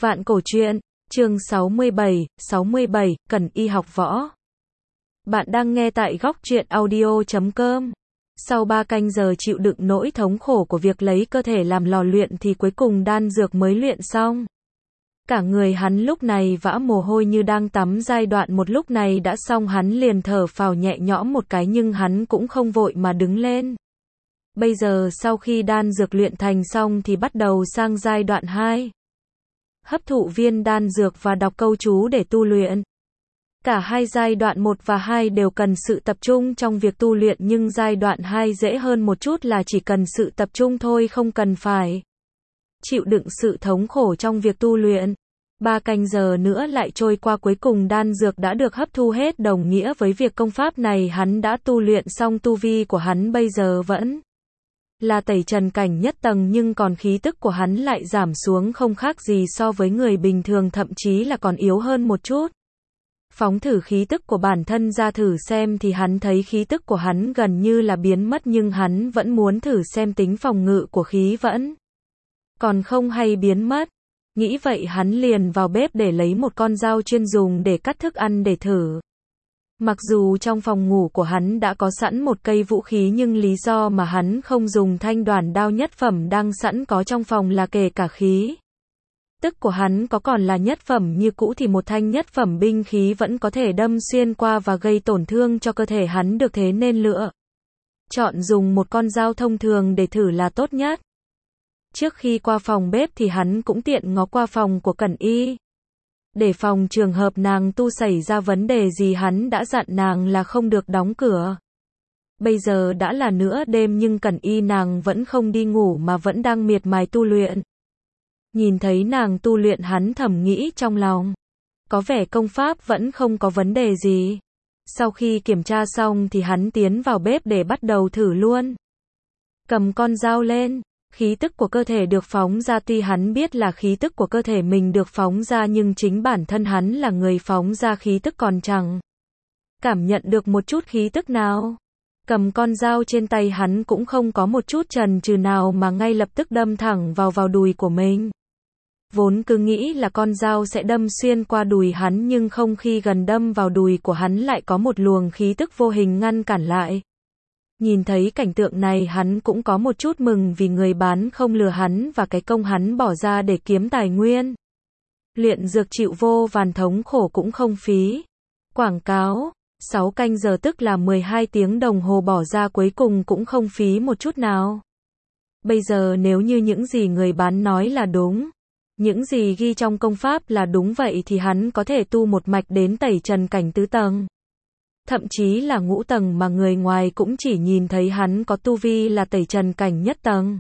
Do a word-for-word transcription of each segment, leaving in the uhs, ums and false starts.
Vạn cổ truyện, chương sáu mươi bảy, sáu mươi bảy, cần y học võ. Bạn đang nghe tại góc truyện audio chấm com. Sau ba canh giờ chịu đựng nỗi thống khổ của việc lấy cơ thể làm lò luyện thì cuối cùng đan dược mới luyện xong. Cả người hắn lúc này vã mồ hôi như đang tắm, giai đoạn một lúc này đã xong, hắn liền thở phào nhẹ nhõm một cái, nhưng hắn cũng không vội mà đứng lên. Bây giờ sau khi đan dược luyện thành xong thì bắt đầu sang giai đoạn hai. Hấp thụ viên đan dược và đọc câu chú để tu luyện. Cả hai giai đoạn một và hai đều cần sự tập trung trong việc tu luyện, nhưng giai đoạn hai dễ hơn một chút, là chỉ cần sự tập trung thôi, không cần phải chịu đựng sự thống khổ trong việc tu luyện. Ba canh giờ nữa lại trôi qua, cuối cùng đan dược đã được hấp thu hết, đồng nghĩa với việc công pháp này hắn đã tu luyện xong. Tu vi của hắn bây giờ vẫn là tẩy trần cảnh nhất tầng, nhưng còn khí tức của hắn lại giảm xuống không khác gì so với người bình thường, thậm chí là còn yếu hơn một chút. Phóng thử khí tức của bản thân ra thử xem thì hắn thấy khí tức của hắn gần như là biến mất, nhưng hắn vẫn muốn thử xem tính phòng ngự của khí vẫn còn không hay biến mất. Nghĩ vậy hắn liền vào bếp để lấy một con dao chuyên dùng để cắt thức ăn để thử. Mặc dù trong phòng ngủ của hắn đã có sẵn một cây vũ khí, nhưng lý do mà hắn không dùng thanh đoản đao nhất phẩm đang sẵn có trong phòng là kể cả khí tức của hắn có còn là nhất phẩm như cũ thì một thanh nhất phẩm binh khí vẫn có thể đâm xuyên qua và gây tổn thương cho cơ thể hắn được, thế nên lựa chọn dùng một con dao thông thường để thử là tốt nhất. Trước khi qua phòng bếp thì hắn cũng tiện ngó qua phòng của Cẩn Y. Để phòng trường hợp nàng tu xảy ra vấn đề gì, hắn đã dặn nàng là không được đóng cửa. Bây giờ đã là nửa đêm nhưng Cẩn Y nàng vẫn không đi ngủ mà vẫn đang miệt mài tu luyện. Nhìn thấy nàng tu luyện, hắn thầm nghĩ trong lòng, có vẻ công pháp vẫn không có vấn đề gì. Sau khi kiểm tra xong thì hắn tiến vào bếp để bắt đầu thử luôn. Cầm con dao lên, khí tức của cơ thể được phóng ra, tuy hắn biết là khí tức của cơ thể mình được phóng ra, nhưng chính bản thân hắn là người phóng ra khí tức còn chẳng cảm nhận được một chút khí tức nào. Cầm con dao trên tay, hắn cũng không có một chút chần chừ nào mà ngay lập tức đâm thẳng vào vào đùi của mình. Vốn cứ nghĩ là con dao sẽ đâm xuyên qua đùi hắn, nhưng không, khi gần đâm vào đùi của hắn lại có một luồng khí tức vô hình ngăn cản lại. Nhìn thấy cảnh tượng này hắn cũng có một chút mừng, vì người bán không lừa hắn và cái công hắn bỏ ra để kiếm tài nguyên luyện dược chịu vô vàn thống khổ cũng không phí. Quảng cáo, sáu canh giờ tức là mười hai tiếng đồng hồ bỏ ra cuối cùng cũng không phí một chút nào. Bây giờ nếu như những gì người bán nói là đúng, những gì ghi trong công pháp là đúng vậy thì hắn có thể tu một mạch đến tẩy trần cảnh tứ tầng. Thậm chí là ngũ tầng, mà người ngoài cũng chỉ nhìn thấy hắn có tu vi là tẩy trần cảnh nhất tầng,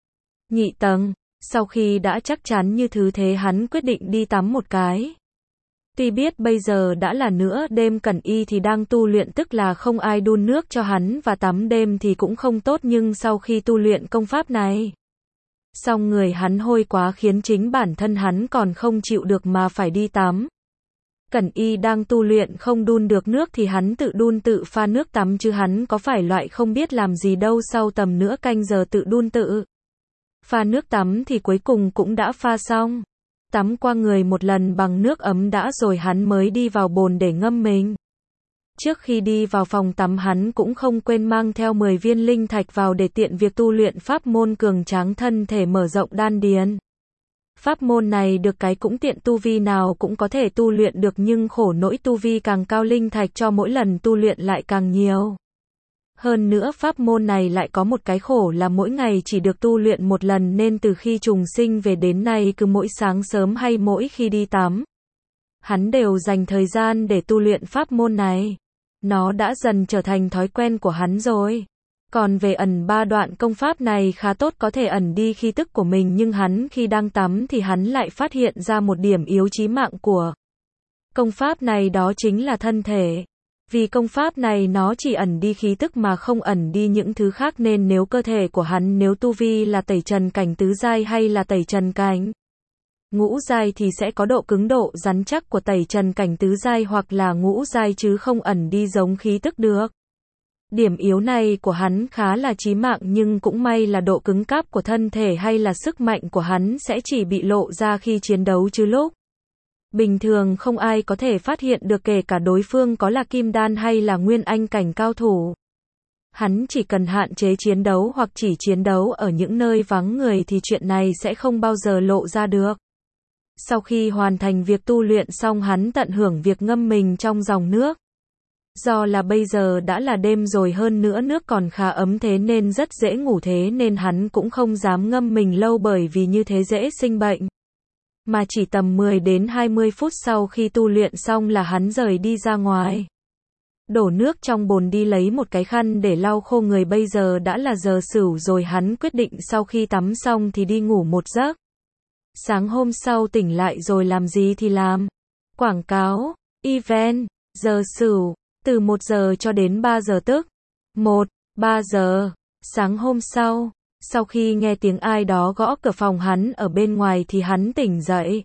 nhị tầng. Sau khi đã chắc chắn như thứ thế, hắn quyết định đi tắm một cái. Tuy biết bây giờ đã là nửa đêm, Cẩn Y thì đang tu luyện, tức là không ai đun nước cho hắn, và tắm đêm thì cũng không tốt, nhưng sau khi tu luyện công pháp này xong, người hắn hôi quá khiến chính bản thân hắn còn không chịu được mà phải đi tắm. Cẩn Y đang tu luyện không đun được nước thì hắn tự đun tự pha nước tắm, chứ hắn có phải loại không biết làm gì đâu. Sau tầm nửa canh giờ tự đun tự pha nước tắm thì cuối cùng cũng đã pha xong. Tắm qua người một lần bằng nước ấm đã rồi hắn mới đi vào bồn để ngâm mình. Trước khi đi vào phòng tắm, hắn cũng không quên mang theo mười viên linh thạch vào để tiện việc tu luyện pháp môn cường tráng thân thể, mở rộng đan điền. Pháp môn này được cái cũng tiện, tu vi nào cũng có thể tu luyện được, nhưng khổ nỗi tu vi càng cao linh thạch cho mỗi lần tu luyện lại càng nhiều. Hơn nữa pháp môn này lại có một cái khổ là mỗi ngày chỉ được tu luyện một lần, nên từ khi trùng sinh về đến nay, cứ mỗi sáng sớm hay mỗi khi đi tắm, hắn đều dành thời gian để tu luyện pháp môn này. Nó đã dần trở thành thói quen của hắn rồi. Còn về ẩn ba đoạn công pháp này khá tốt, có thể ẩn đi khí tức của mình, nhưng hắn khi đang tắm thì hắn lại phát hiện ra một điểm yếu chí mạng của công pháp này, đó chính là thân thể. Vì công pháp này nó chỉ ẩn đi khí tức mà không ẩn đi những thứ khác, nên nếu cơ thể của hắn, nếu tu vi là tẩy trần cảnh tứ giai hay là tẩy trần cảnh ngũ giai thì sẽ có độ cứng độ rắn chắc của tẩy trần cảnh tứ giai hoặc là ngũ giai, chứ không ẩn đi giống khí tức được. Điểm yếu này của hắn khá là chí mạng nhưng cũng may là độ cứng cáp của thân thể hay là sức mạnh của hắn sẽ chỉ bị lộ ra khi chiến đấu chứ lúc bình thường không ai có thể phát hiện được kể cả đối phương có là kim đan hay là nguyên anh cảnh cao thủ. Hắn chỉ cần hạn chế chiến đấu hoặc chỉ chiến đấu ở những nơi vắng người thì chuyện này sẽ không bao giờ lộ ra được. Sau khi hoàn thành việc tu luyện xong hắn tận hưởng việc ngâm mình trong dòng nước. Do là bây giờ đã là đêm rồi hơn nữa nước còn khá ấm thế nên rất dễ ngủ thế nên hắn cũng không dám ngâm mình lâu bởi vì như thế dễ sinh bệnh. Mà chỉ tầm mười đến hai mươi phút sau khi tu luyện xong là hắn rời đi ra ngoài. Đổ nước trong bồn đi lấy một cái khăn để lau khô người bây giờ đã là giờ sửu rồi hắn quyết định sau khi tắm xong thì đi ngủ một giấc. Sáng hôm sau tỉnh lại rồi làm gì thì làm. Quảng cáo, event, giờ sửu, từ một giờ cho đến ba giờ tức. một, ba giờ, sáng hôm sau, sau khi nghe tiếng ai đó gõ cửa phòng hắn ở bên ngoài thì hắn tỉnh dậy.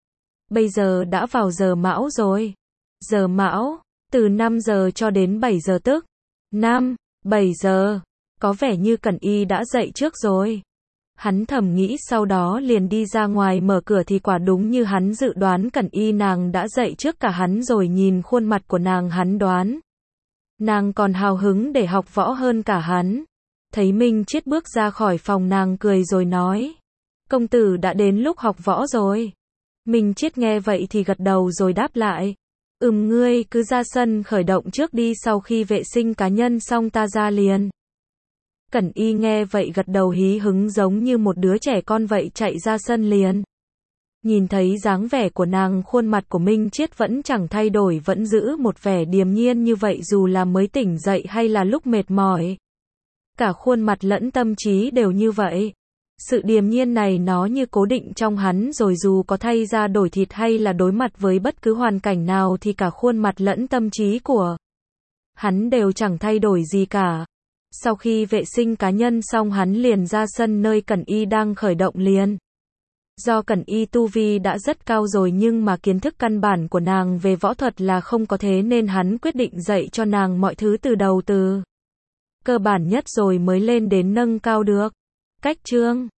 Bây giờ đã vào giờ mão rồi. Giờ mão, từ năm giờ cho đến bảy giờ tức. năm, bảy giờ, có vẻ như Cẩn Y đã dậy trước rồi. Hắn thầm nghĩ sau đó liền đi ra ngoài mở cửa thì quả đúng như hắn dự đoán Cẩn Y nàng đã dậy trước cả hắn rồi nhìn khuôn mặt của nàng hắn đoán. Nàng còn hào hứng để học võ hơn cả hắn. Thấy Minh Chiết bước ra khỏi phòng nàng cười rồi nói. Công tử đã đến lúc học võ rồi. Minh Chiết nghe vậy thì gật đầu rồi đáp lại. Ừm ngươi cứ ra sân khởi động trước đi sau khi vệ sinh cá nhân xong ta ra liền. Cẩn Y nghe vậy gật đầu hí hứng giống như một đứa trẻ con vậy chạy ra sân liền. Nhìn thấy dáng vẻ của nàng khuôn mặt của Minh Chiết vẫn chẳng thay đổi vẫn giữ một vẻ điềm nhiên như vậy dù là mới tỉnh dậy hay là lúc mệt mỏi. Cả khuôn mặt lẫn tâm trí đều như vậy. Sự điềm nhiên này nó như cố định trong hắn rồi dù có thay ra đổi thịt hay là đối mặt với bất cứ hoàn cảnh nào thì cả khuôn mặt lẫn tâm trí của hắn đều chẳng thay đổi gì cả. Sau khi vệ sinh cá nhân xong hắn liền ra sân nơi Cẩn Y đang khởi động liền. Do Cẩn Y tu vi đã rất cao rồi nhưng mà kiến thức căn bản của nàng về võ thuật là không có thế nên hắn quyết định dạy cho nàng mọi thứ từ đầu từ cơ bản nhất rồi mới lên đến nâng cao được. Cách chương